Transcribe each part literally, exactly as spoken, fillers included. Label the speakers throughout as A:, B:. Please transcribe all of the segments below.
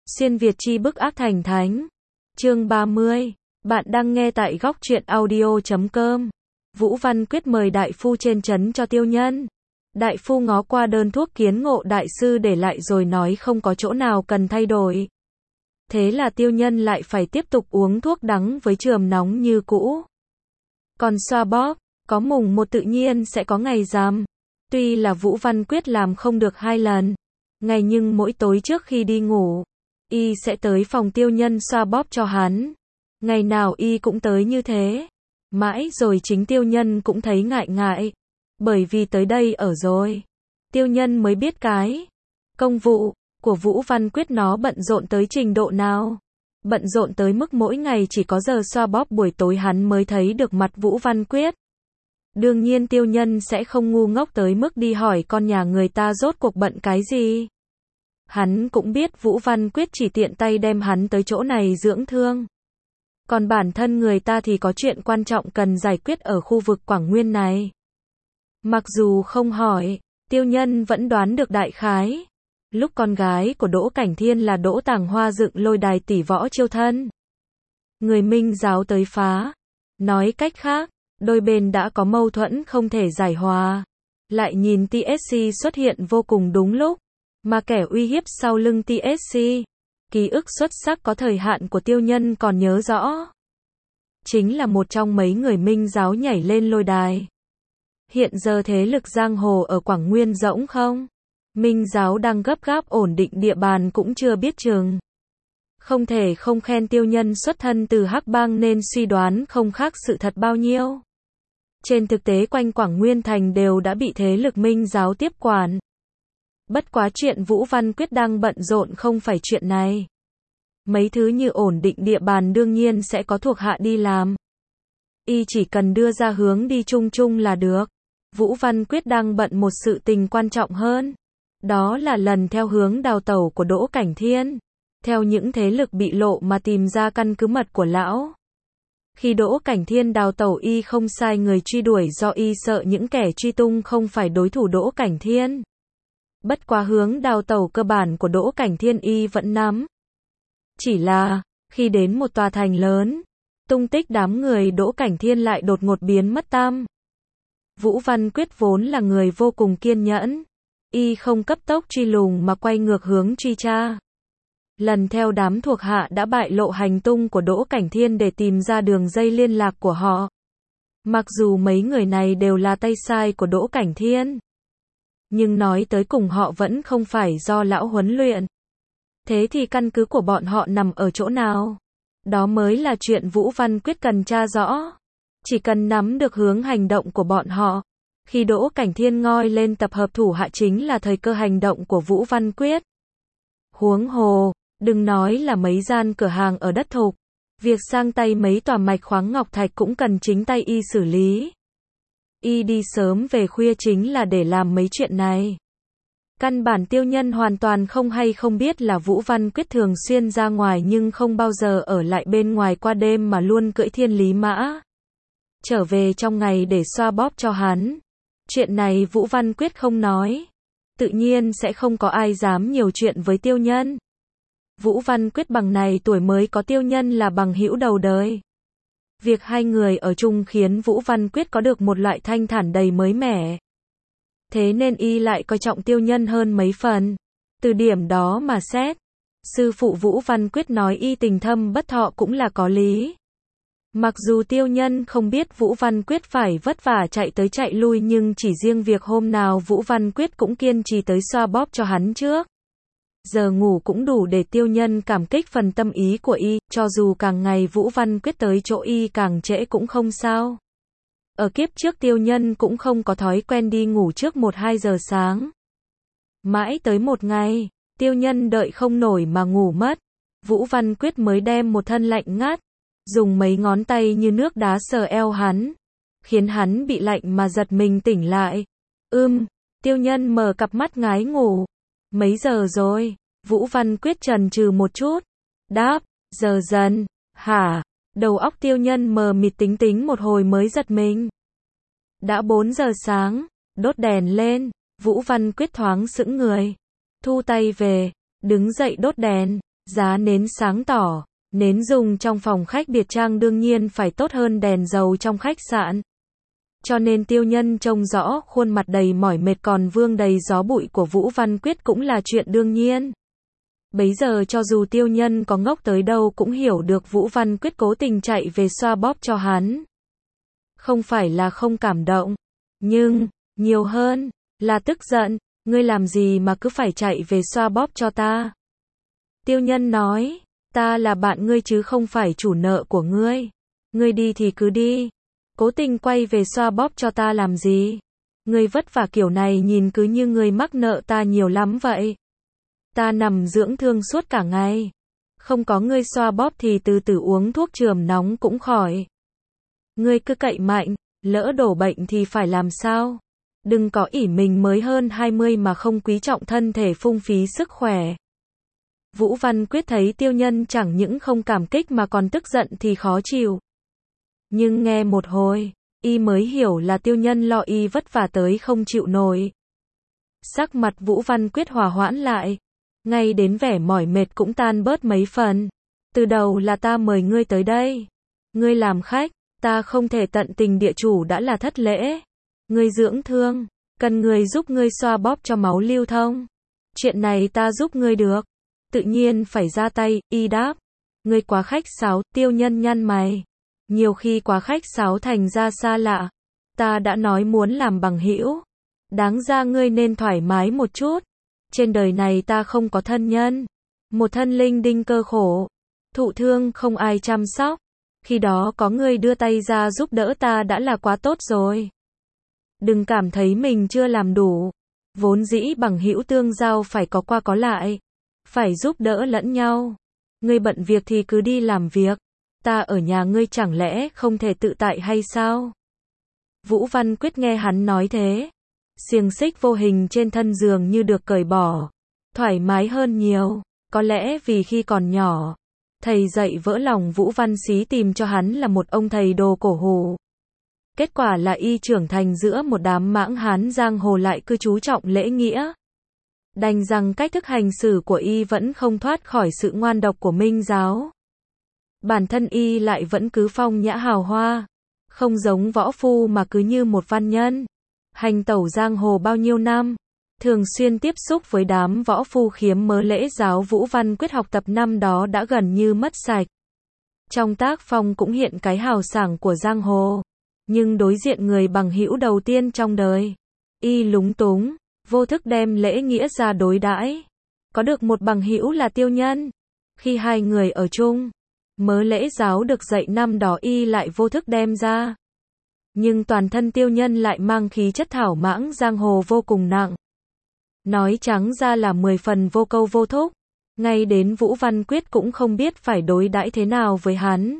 A: Xuyên Việt chi bức ác thành thánh. Chương ba mươi. Bạn đang nghe tại góc truyện audio chấm com. Vũ Văn Quyết mời đại phu trên trấn cho Tiêu Nhân. Đại phu ngó qua đơn thuốc kiến ngộ đại sư để lại rồi nói không có chỗ nào cần thay đổi. Thế là Tiêu Nhân lại phải tiếp tục uống thuốc đắng với chườm nóng như cũ. Còn xoa bóp, có mùng một tự nhiên sẽ có ngày rằm. Tuy là Vũ Văn Quyết làm không được hai lần ngày, nhưng mỗi tối trước khi đi ngủ, y sẽ tới phòng Tiêu Nhân xoa bóp cho hắn. Ngày nào y cũng tới như thế. Mãi rồi chính Tiêu Nhân cũng thấy ngại ngại. Bởi vì tới đây ở rồi, Tiêu Nhân mới biết cái công vụ của Vũ Văn Quyết nó bận rộn tới trình độ nào. Bận rộn tới mức mỗi ngày chỉ có giờ xoa bóp buổi tối hắn mới thấy được mặt Vũ Văn Quyết. Đương nhiên Tiêu Nhân sẽ không ngu ngốc tới mức đi hỏi con nhà người ta rốt cuộc bận cái gì. Hắn cũng biết Vũ Văn Quyết chỉ tiện tay đem hắn tới chỗ này dưỡng thương. Còn bản thân người ta thì có chuyện quan trọng cần giải quyết ở khu vực Quảng Nguyên này. Mặc dù không hỏi, Tiêu Nhân vẫn đoán được đại khái. Lúc con gái của Đỗ Cảnh Thiên là Đỗ Tàng Hoa dựng lôi đài tỷ võ chiêu thân, người Minh giáo tới phá. Nói cách khác, đôi bên đã có mâu thuẫn không thể giải hòa. Lại nhìn tê ét xê xuất hiện vô cùng đúng lúc. Mà kẻ uy hiếp sau lưng tê ét xê, ký ức xuất sắc có thời hạn của Tiêu Nhân còn nhớ rõ. Chính là một trong mấy người Minh giáo nhảy lên lôi đài. Hiện giờ thế lực giang hồ ở Quảng Nguyên rỗng không? Minh giáo đang gấp gáp ổn định địa bàn cũng chưa biết chừng. Không thể không khen Tiêu Nhân xuất thân từ Hắc Bang nên suy đoán không khác sự thật bao nhiêu. Trên thực tế quanh Quảng Nguyên thành đều đã bị thế lực Minh giáo tiếp quản. Bất quá chuyện Vũ Văn Quyết đang bận rộn không phải chuyện này. Mấy thứ như ổn định địa bàn đương nhiên sẽ có thuộc hạ đi làm. Y chỉ cần đưa ra hướng đi chung chung là được. Vũ Văn Quyết đang bận một sự tình quan trọng hơn. Đó là lần theo hướng đào tẩu của Đỗ Cảnh Thiên. Theo những thế lực bị lộ mà tìm ra căn cứ mật của lão. Khi Đỗ Cảnh Thiên đào tẩu y không sai người truy đuổi do y sợ những kẻ truy tung không phải đối thủ Đỗ Cảnh Thiên. Bất quá hướng đào tẩu cơ bản của Đỗ Cảnh Thiên y vẫn nắm. Chỉ là, khi đến một tòa thành lớn, tung tích đám người Đỗ Cảnh Thiên lại đột ngột biến mất tăm. Vũ Văn Quyết vốn là người vô cùng kiên nhẫn. Y không cấp tốc truy lùng mà quay ngược hướng truy tra. Lần theo đám thuộc hạ đã bại lộ hành tung của Đỗ Cảnh Thiên để tìm ra đường dây liên lạc của họ. Mặc dù mấy người này đều là tay sai của Đỗ Cảnh Thiên, nhưng nói tới cùng họ vẫn không phải do lão huấn luyện. Thế thì căn cứ của bọn họ nằm ở chỗ nào? Đó mới là chuyện Vũ Văn Quyết cần tra rõ. Chỉ cần nắm được hướng hành động của bọn họ, khi Đỗ Cảnh Thiên ngoi lên tập hợp thủ hạ chính là thời cơ hành động của Vũ Văn Quyết. Huống hồ, đừng nói là mấy gian cửa hàng ở đất thục, việc sang tay mấy tòa mạch khoáng ngọc thạch cũng cần chính tay y xử lý. Y đi sớm về khuya chính là để làm mấy chuyện này. Căn bản Tiêu Nhân hoàn toàn không hay không biết là Vũ Văn Quyết thường xuyên ra ngoài nhưng không bao giờ ở lại bên ngoài qua đêm mà luôn cưỡi thiên lý mã trở về trong ngày để xoa bóp cho hắn. Chuyện này Vũ Văn Quyết không nói, tự nhiên sẽ không có ai dám nhiều chuyện với Tiêu Nhân. Vũ Văn Quyết bằng này tuổi mới có Tiêu Nhân là bằng hữu đầu đời. Việc hai người ở chung khiến Vũ Văn Quyết có được một loại thanh thản đầy mới mẻ. Thế nên y lại coi trọng Tiêu Nhân hơn mấy phần. Từ điểm đó mà xét, sư phụ Vũ Văn Quyết nói y tình thâm bất thọ cũng là có lý. Mặc dù Tiêu Nhân không biết Vũ Văn Quyết phải vất vả chạy tới chạy lui nhưng chỉ riêng việc hôm nào Vũ Văn Quyết cũng kiên trì tới xoa bóp cho hắn trước giờ ngủ cũng đủ để Tiêu Nhân cảm kích phần tâm ý của y, cho dù càng ngày Vũ Văn Quyết tới chỗ y càng trễ cũng không sao. Ở kiếp trước Tiêu Nhân cũng không có thói quen đi ngủ trước một hai giờ sáng. Mãi tới một ngày, Tiêu Nhân đợi không nổi mà ngủ mất. Vũ Văn Quyết mới đem một thân lạnh ngắt, dùng mấy ngón tay như nước đá sờ eo hắn, khiến hắn bị lạnh mà giật mình tỉnh lại. Ưm, Tiêu Nhân mở cặp mắt ngái ngủ. Mấy giờ rồi? Vũ Văn Quyết chần chừ một chút. Đáp, giờ dần. Hả? Đầu óc Tiêu Nhân mờ mịt tính tính một hồi mới giật mình. Đã bốn giờ sáng, đốt đèn lên. Vũ Văn Quyết thoáng sững người, thu tay về, đứng dậy đốt đèn. Giá nến sáng tỏ, nến dùng trong phòng khách biệt trang đương nhiên phải tốt hơn đèn dầu trong khách sạn. Cho nên Tiêu Nhân trông rõ khuôn mặt đầy mỏi mệt còn vương đầy gió bụi của Vũ Văn Quyết cũng là chuyện đương nhiên. Bấy giờ cho dù Tiêu Nhân có ngốc tới đâu cũng hiểu được Vũ Văn Quyết cố tình chạy về xoa bóp cho hắn. Không phải là không cảm động, nhưng, nhiều hơn, là tức giận, ngươi làm gì mà cứ phải chạy về xoa bóp cho ta. Tiêu Nhân nói, ta là bạn ngươi chứ không phải chủ nợ của ngươi. Ngươi đi thì cứ đi. Cố tình quay về xoa bóp cho ta làm gì? Ngươi vất vả kiểu này nhìn cứ như ngươi mắc nợ ta nhiều lắm vậy. Ta nằm dưỡng thương suốt cả ngày. Không có ngươi xoa bóp thì từ từ uống thuốc chườm nóng cũng khỏi. Ngươi cứ cậy mạnh, lỡ đổ bệnh thì phải làm sao? Đừng có ỷ mình mới hơn hai mươi mà không quý trọng thân thể phung phí sức khỏe. Vũ Văn Quyết thấy Tiêu Nhân chẳng những không cảm kích mà còn tức giận thì khó chịu. Nhưng nghe một hồi, y mới hiểu là Tiêu Nhân lo y vất vả tới không chịu nổi. Sắc mặt Vũ Văn Quyết hòa hoãn lại, ngay đến vẻ mỏi mệt cũng tan bớt mấy phần. Từ đầu là ta mời ngươi tới đây. Ngươi làm khách, ta không thể tận tình địa chủ đã là thất lễ. Ngươi dưỡng thương, cần người giúp ngươi xoa bóp cho máu lưu thông. Chuyện này ta giúp ngươi được. Tự nhiên phải ra tay, y đáp. Ngươi quá khách sáo, Tiêu Nhân nhăn mày. Nhiều khi quá khách sáo thành ra xa lạ. Ta đã nói muốn làm bằng hữu. Đáng ra ngươi nên thoải mái một chút. Trên đời này ta không có thân nhân. Một thân linh đinh cơ khổ. Thụ thương không ai chăm sóc. Khi đó có ngươi đưa tay ra giúp đỡ ta đã là quá tốt rồi. Đừng cảm thấy mình chưa làm đủ. Vốn dĩ bằng hữu tương giao phải có qua có lại. Phải giúp đỡ lẫn nhau. Ngươi bận việc thì cứ đi làm việc. Ta ở nhà ngươi chẳng lẽ không thể tự tại hay sao? Vũ Văn Quyết nghe hắn nói thế. Xiềng xích vô hình trên thân giường như được cởi bỏ. Thoải mái hơn nhiều. Có lẽ vì khi còn nhỏ, thầy dạy vỡ lòng Vũ Văn Xí tìm cho hắn là một ông thầy đồ cổ hủ. Kết quả là y trưởng thành giữa một đám mãng hán giang hồ lại cứ chú trọng lễ nghĩa. Đành rằng cách thức hành xử của y vẫn không thoát khỏi sự ngoan độc của Minh giáo. Bản thân y lại vẫn cứ phong nhã hào hoa, không giống võ phu mà cứ như một văn nhân. Hành tẩu giang hồ bao nhiêu năm, thường xuyên tiếp xúc với đám võ phu khiếm mớ lễ giáo Vũ Văn Quyết học tập năm đó đã gần như mất sạch. Trong tác phong cũng hiện cái hào sảng của giang hồ, nhưng đối diện người bằng hữu đầu tiên trong đời, y lúng túng, vô thức đem lễ nghĩa ra đối đãi. Có được một bằng hữu là Tiêu Nhân. Khi hai người ở chung, mớ lễ giáo được dạy năm đó y lại vô thức đem ra. Nhưng toàn thân Tiêu Nhân lại mang khí chất thảo mãng giang hồ vô cùng nặng. Nói trắng ra là mười phần vô câu vô thúc. Ngay đến Vũ Văn Quyết cũng không biết phải đối đãi thế nào với hắn.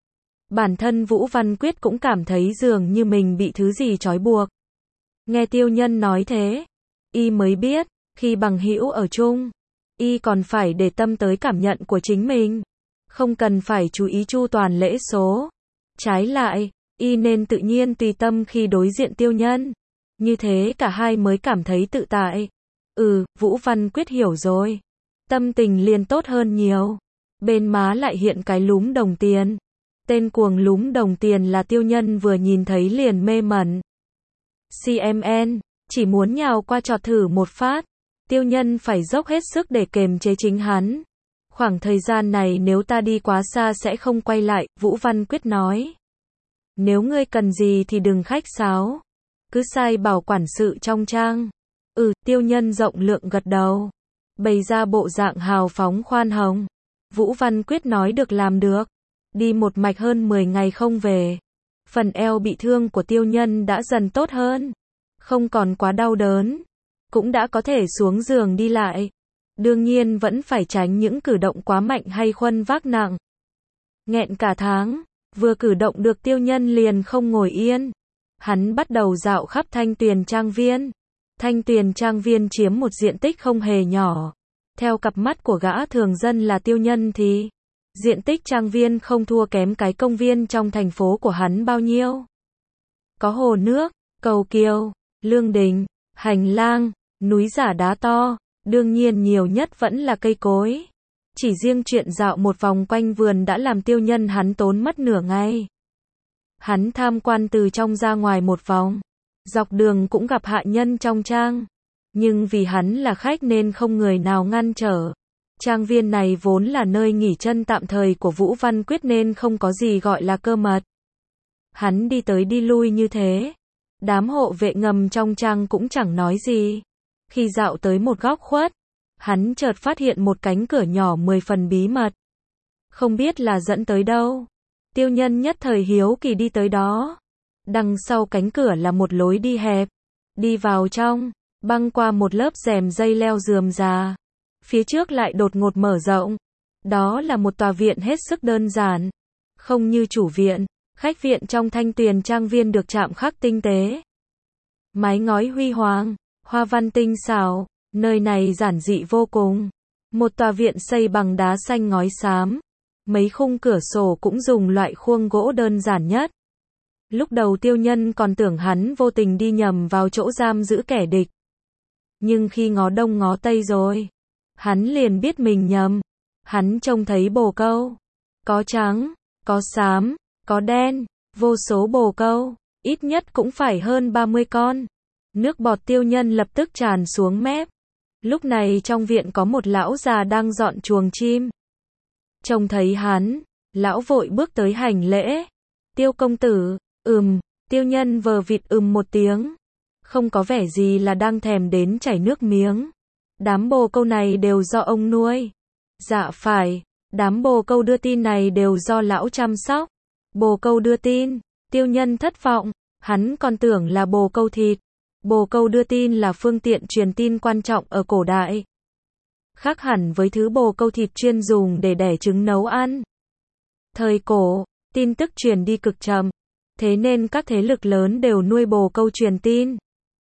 A: Bản thân Vũ Văn Quyết cũng cảm thấy dường như mình bị thứ gì trói buộc. Nghe Tiêu Nhân nói thế, y mới biết, khi bằng hữu ở chung, y còn phải để tâm tới cảm nhận của chính mình. Không cần phải chú ý chu toàn lễ số. Trái lại, y nên tự nhiên tùy tâm khi đối diện Tiêu Nhân. Như thế cả hai mới cảm thấy tự tại. Ừ, Vũ Văn Quyết hiểu rồi. Tâm tình liền tốt hơn nhiều. Bên má lại hiện cái lúm đồng tiền. Tên cuồng lúm đồng tiền là Tiêu Nhân vừa nhìn thấy liền mê mẩn. xê em en, chỉ muốn nhào qua chọt thử một phát. Tiêu Nhân phải dốc hết sức để kềm chế chính hắn. Khoảng thời gian này nếu ta đi quá xa sẽ không quay lại, Vũ Văn Quyết nói. Nếu ngươi cần gì thì đừng khách sáo. Cứ sai bảo quản sự trong trang. Ừ, Tiêu Nhân rộng lượng gật đầu. Bày ra bộ dạng hào phóng khoan hồng. Vũ Văn Quyết nói được làm được. Đi một mạch hơn mười ngày không về. Phần eo bị thương của Tiêu Nhân đã dần tốt hơn. Không còn quá đau đớn. Cũng đã có thể xuống giường đi lại. Đương nhiên vẫn phải tránh những cử động quá mạnh hay khuân vác nặng. Nghẹn cả tháng, vừa cử động được Tiêu Nhân liền không ngồi yên. Hắn bắt đầu dạo khắp Thanh Tuyền Trang Viên. Thanh Tuyền Trang Viên chiếm một diện tích không hề nhỏ. Theo cặp mắt của gã thường dân là Tiêu Nhân thì diện tích trang viên không thua kém cái công viên trong thành phố của hắn bao nhiêu. Có hồ nước, cầu kiều, lương đình, hành lang, núi giả đá to, đương nhiên nhiều nhất vẫn là cây cối. Chỉ riêng chuyện dạo một vòng quanh vườn đã làm tiêu nhân hắn tốn mất nửa ngày. Hắn tham quan từ trong ra ngoài một vòng. Dọc đường cũng gặp hạ nhân trong trang. Nhưng vì hắn là khách nên không người nào ngăn trở. Trang viên này vốn là nơi nghỉ chân tạm thời của Vũ Văn Quyết nên không có gì gọi là cơ mật. Hắn đi tới đi lui như thế. Đám hộ vệ ngầm trong trang cũng chẳng nói gì. Khi dạo tới một góc khuất, hắn chợt phát hiện một cánh cửa nhỏ mười phần bí mật. Không biết là dẫn tới đâu. Tiêu nhân nhất thời hiếu kỳ đi tới đó. Đằng sau cánh cửa là một lối đi hẹp. Đi vào trong, băng qua một lớp rèm dây leo rườm rà. Phía trước lại đột ngột mở rộng. Đó là một tòa viện hết sức đơn giản. Không như chủ viện, khách viện trong Thanh Tuyền trang viên được chạm khắc tinh tế. Mái ngói huy hoàng, hoa văn tinh xảo, nơi này giản dị vô cùng. Một tòa viện xây bằng đá xanh ngói xám. Mấy khung cửa sổ cũng dùng loại khuôn gỗ đơn giản nhất. Lúc đầu tiêu nhân còn tưởng hắn vô tình đi nhầm vào chỗ giam giữ kẻ địch. Nhưng khi ngó đông ngó tây rồi, hắn liền biết mình nhầm. Hắn trông thấy bồ câu. Có trắng, có xám, có đen, vô số bồ câu, ít nhất cũng phải hơn ba mươi con. Nước bọt tiêu nhân lập tức tràn xuống mép. Lúc này trong viện có một lão già đang dọn chuồng chim. Trông thấy hắn, lão vội bước tới hành lễ. Tiêu công tử, ừm, tiêu nhân vờ vịt ừm một tiếng. Không có vẻ gì là đang thèm đến chảy nước miếng. Đám bồ câu này đều do ông nuôi. Dạ phải, đám bồ câu đưa tin này đều do lão chăm sóc. Bồ câu đưa tin, tiêu nhân thất vọng, hắn còn tưởng là bồ câu thịt. Bồ câu đưa tin là phương tiện truyền tin quan trọng ở cổ đại. Khác hẳn với thứ bồ câu thịt chuyên dùng để đẻ trứng nấu ăn. Thời cổ, tin tức truyền đi cực chậm, thế nên các thế lực lớn đều nuôi bồ câu truyền tin.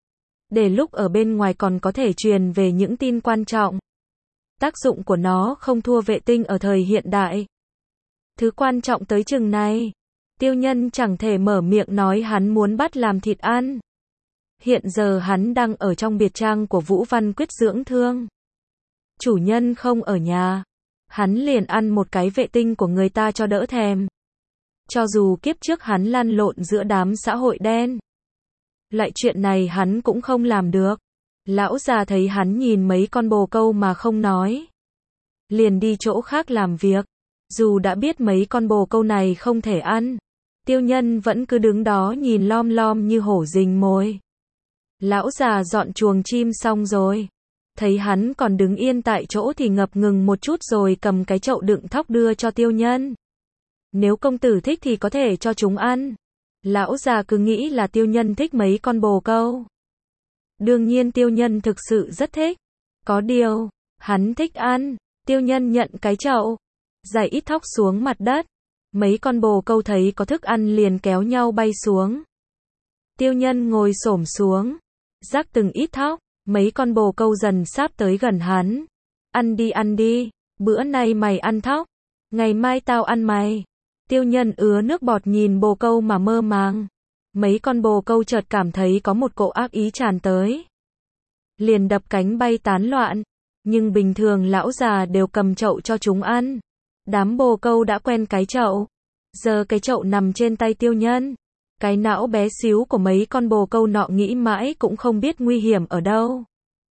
A: Để lúc ở bên ngoài còn có thể truyền về những tin quan trọng. Tác dụng của nó không thua vệ tinh ở thời hiện đại. Thứ quan trọng tới chừng này, tiêu nhân chẳng thể mở miệng nói hắn muốn bắt làm thịt ăn. Hiện giờ hắn đang ở trong biệt trang của Vũ Văn Quyết dưỡng thương. Chủ nhân không ở nhà. Hắn liền ăn một cái vệ tinh của người ta cho đỡ thèm. Cho dù kiếp trước hắn lăn lộn giữa đám xã hội đen. Lại chuyện này hắn cũng không làm được. Lão già thấy hắn nhìn mấy con bồ câu mà không nói. Liền đi chỗ khác làm việc. Dù đã biết mấy con bồ câu này không thể ăn. Tiêu nhân vẫn cứ đứng đó nhìn lom lom như hổ rình mồi. Lão già dọn chuồng chim xong rồi. Thấy hắn còn đứng yên tại chỗ thì ngập ngừng một chút rồi cầm cái chậu đựng thóc đưa cho tiêu nhân. Nếu công tử thích thì có thể cho chúng ăn. Lão già cứ nghĩ là tiêu nhân thích mấy con bồ câu. Đương nhiên tiêu nhân thực sự rất thích. Có điều, hắn thích ăn. Tiêu nhân nhận cái chậu, rải ít thóc xuống mặt đất. Mấy con bồ câu thấy có thức ăn liền kéo nhau bay xuống. Tiêu nhân ngồi xổm xuống, rắc từng ít thóc. Mấy con bồ câu dần sáp tới gần hắn. Ăn đi ăn đi, bữa nay mày ăn thóc, ngày mai tao ăn mày. Tiêu nhân ứa nước bọt nhìn bồ câu mà mơ màng. Mấy con bồ câu chợt cảm thấy có một cỗ ác ý tràn tới. Liền đập cánh bay tán loạn. Nhưng bình thường lão già đều cầm chậu cho chúng ăn. Đám bồ câu đã quen cái chậu. Giờ cái chậu nằm trên tay tiêu nhân. Cái não bé xíu của mấy con bồ câu nọ nghĩ mãi cũng không biết nguy hiểm ở đâu.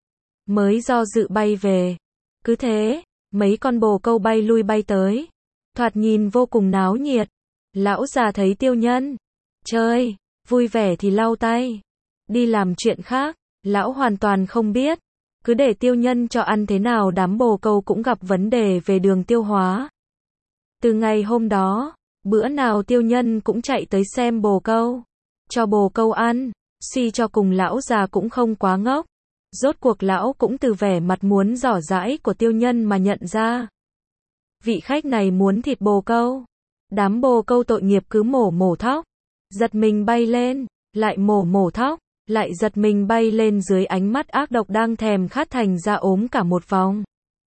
A: Mới do dự bay về. Cứ thế, mấy con bồ câu bay lui bay tới. Thoạt nhìn vô cùng náo nhiệt. Lão già thấy tiêu nhân chơi, vui vẻ thì lau tay. Đi làm chuyện khác, lão hoàn toàn không biết. Cứ để tiêu nhân cho ăn thế nào đám bồ câu cũng gặp vấn đề về đường tiêu hóa. Từ ngày hôm đó, bữa nào tiêu nhân cũng chạy tới xem bồ câu. Cho bồ câu ăn, suy cho cùng lão già cũng không quá ngốc. Rốt cuộc lão cũng từ vẻ mặt muốn giỏ giãi của tiêu nhân mà nhận ra. Vị khách này muốn thịt bồ câu. Đám bồ câu tội nghiệp cứ mổ mổ thóc. Giật mình bay lên, lại mổ mổ thóc, lại giật mình bay lên dưới ánh mắt ác độc đang thèm khát thành ra ốm cả một vòng.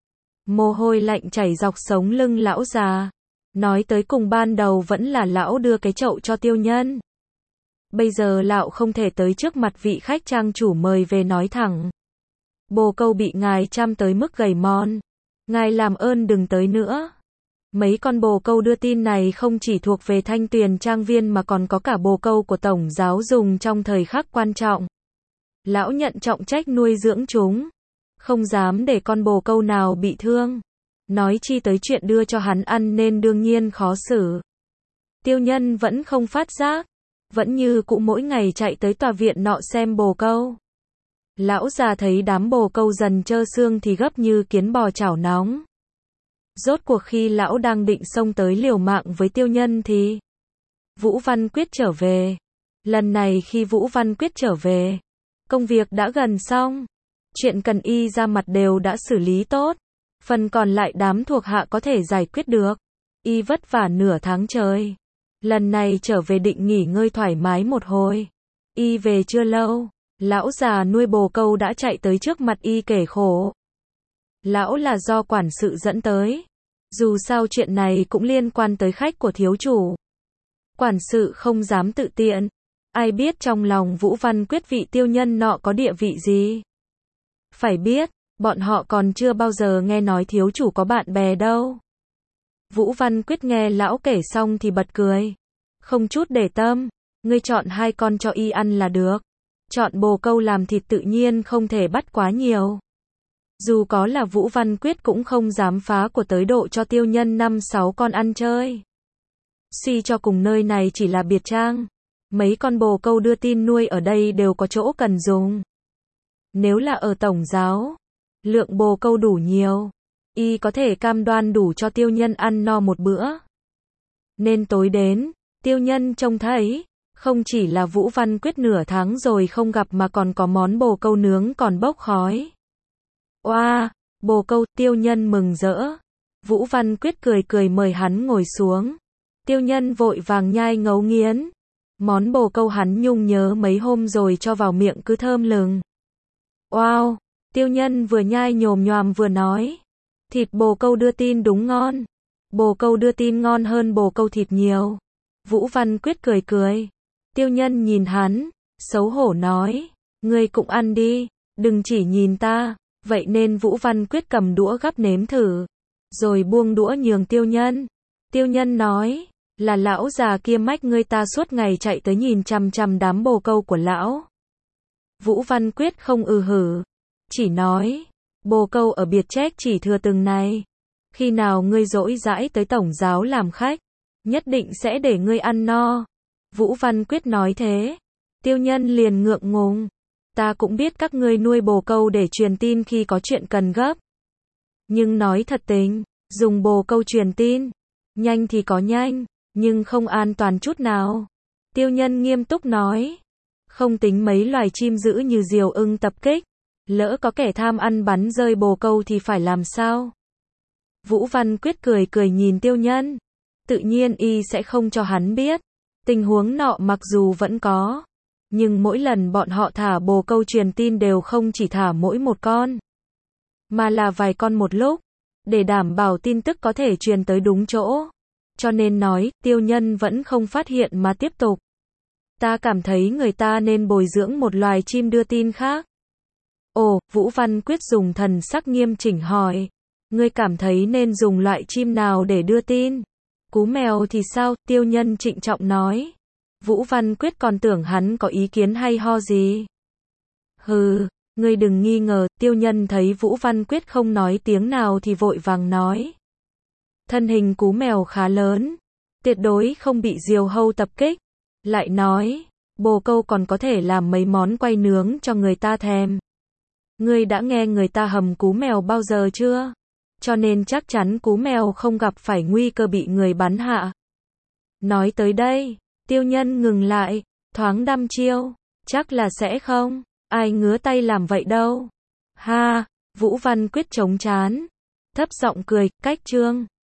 A: Mồ hôi lạnh chảy dọc sống lưng lão già. Nói tới cùng ban đầu vẫn là lão đưa cái chậu cho tiêu nhân. Bây giờ lão không thể tới trước mặt vị khách trang chủ mời về nói thẳng. Bồ câu bị ngài chăm tới mức gầy mòn. Ngài làm ơn đừng tới nữa. Mấy con bồ câu đưa tin này không chỉ thuộc về Thanh Tuyền Trang Viên mà còn có cả bồ câu của Tổng giáo dùng trong thời khắc quan trọng. Lão nhận trọng trách nuôi dưỡng chúng. Không dám để con bồ câu nào bị thương. Nói chi tới chuyện đưa cho hắn ăn nên đương nhiên khó xử. Tiêu Nhân vẫn không phát giác. Vẫn như cũ mỗi ngày chạy tới tòa viện nọ xem bồ câu. Lão già thấy đám bồ câu dần trơ xương thì gấp như kiến bò chảo nóng. Rốt cuộc khi lão đang định xông tới liều mạng với Tiêu Nhân thì Vũ Văn Quyết trở về. Lần này khi Vũ Văn Quyết trở về, công việc đã gần xong. Chuyện cần y ra mặt đều đã xử lý tốt. Phần còn lại đám thuộc hạ có thể giải quyết được. Y vất vả nửa tháng trời. Lần này trở về định nghỉ ngơi thoải mái một hồi. Y về chưa lâu, lão già nuôi bồ câu đã chạy tới trước mặt y kể khổ. Lão là do quản sự dẫn tới. Dù sao chuyện này cũng liên quan tới khách của thiếu chủ. Quản sự không dám tự tiện. Ai biết trong lòng Vũ Văn Quyết vị Tiêu Nhân nọ có địa vị gì. Phải biết, bọn họ còn chưa bao giờ nghe nói thiếu chủ có bạn bè đâu. Vũ Văn Quyết nghe lão kể xong thì bật cười. Không chút để tâm, ngươi chọn hai con cho y ăn là được. Chọn bồ câu làm thịt tự nhiên không thể bắt quá nhiều. Dù có là Vũ Văn Quyết cũng không dám phá của tới độ cho Tiêu Nhân năm sáu con ăn chơi. Suy cho cùng nơi này chỉ là biệt trang. Mấy con bồ câu đưa tin nuôi ở đây đều có chỗ cần dùng. Nếu là ở tổng giáo, lượng bồ câu đủ nhiều, y có thể cam đoan đủ cho Tiêu Nhân ăn no một bữa. Nên tối đến, Tiêu Nhân trông thấy, không chỉ là Vũ Văn Quyết nửa tháng rồi không gặp mà còn có món bồ câu nướng còn bốc khói. Oa, wow, bồ câu, Tiêu Nhân mừng rỡ. Vũ Văn Quyết cười cười mời hắn ngồi xuống. Tiêu Nhân vội vàng nhai ngấu nghiến. Món bồ câu hắn nhung nhớ mấy hôm rồi cho vào miệng cứ thơm lừng. Wow, Tiêu Nhân vừa nhai nhồm nhoàm vừa nói. Thịt bồ câu đưa tin đúng ngon. Bồ câu đưa tin ngon hơn bồ câu thịt nhiều. Vũ Văn Quyết cười cười. Tiêu Nhân nhìn hắn, xấu hổ nói. Ngươi cũng ăn đi, đừng chỉ nhìn ta. Vậy nên Vũ Văn Quyết cầm đũa gắp nếm thử. Rồi buông đũa nhường Tiêu Nhân. Tiêu Nhân nói. Là lão già kia mách ngươi ta suốt ngày chạy tới nhìn chằm chằm đám bồ câu của lão. Vũ Văn Quyết không ừ hử. Chỉ nói. Bồ câu ở biệt trách chỉ thừa từng này. Khi nào ngươi rỗi rãi tới tổng giáo làm khách, nhất định sẽ để ngươi ăn no. Vũ Văn Quyết nói thế. Tiêu Nhân liền ngượng ngùng. Ta cũng biết các ngươi nuôi bồ câu để truyền tin khi có chuyện cần gấp. Nhưng nói thật tình, dùng bồ câu truyền tin, nhanh thì có nhanh, nhưng không an toàn chút nào. Tiêu Nhân nghiêm túc nói. Không tính mấy loài chim dữ như diều ưng tập kích. Lỡ có kẻ tham ăn bắn rơi bồ câu thì phải làm sao? Vũ Văn Quyết cười cười nhìn Tiêu Nhân. Tự nhiên y sẽ không cho hắn biết. Tình huống nọ mặc dù vẫn có. Nhưng mỗi lần bọn họ thả bồ câu truyền tin đều không chỉ thả mỗi một con. Mà là vài con một lúc. Để đảm bảo tin tức có thể truyền tới đúng chỗ. Cho nên nói, Tiêu Nhân vẫn không phát hiện mà tiếp tục. Ta cảm thấy người ta nên bồi dưỡng một loài chim đưa tin khác. Ồ, Vũ Văn Quyết dùng thần sắc nghiêm chỉnh hỏi. Ngươi cảm thấy nên dùng loại chim nào để đưa tin? Cú mèo thì sao? Tiêu Nhân trịnh trọng nói. Vũ Văn Quyết còn tưởng hắn có ý kiến hay ho gì. Hừ, ngươi đừng nghi ngờ. Tiêu Nhân thấy Vũ Văn Quyết không nói tiếng nào thì vội vàng nói. Thân hình cú mèo khá lớn, tuyệt đối không bị diều hâu tập kích. Lại nói, bồ câu còn có thể làm mấy món quay nướng cho người ta thèm. Ngươi đã nghe người ta hầm cú mèo bao giờ chưa? Cho nên chắc chắn cú mèo không gặp phải nguy cơ bị người bắn hạ. Nói tới đây, Tiêu Nhân ngừng lại, thoáng đăm chiêu. Chắc là sẽ không, ai ngứa tay làm vậy đâu. Ha, Vũ Văn Quyết chống chán, thấp giọng cười, cách chương.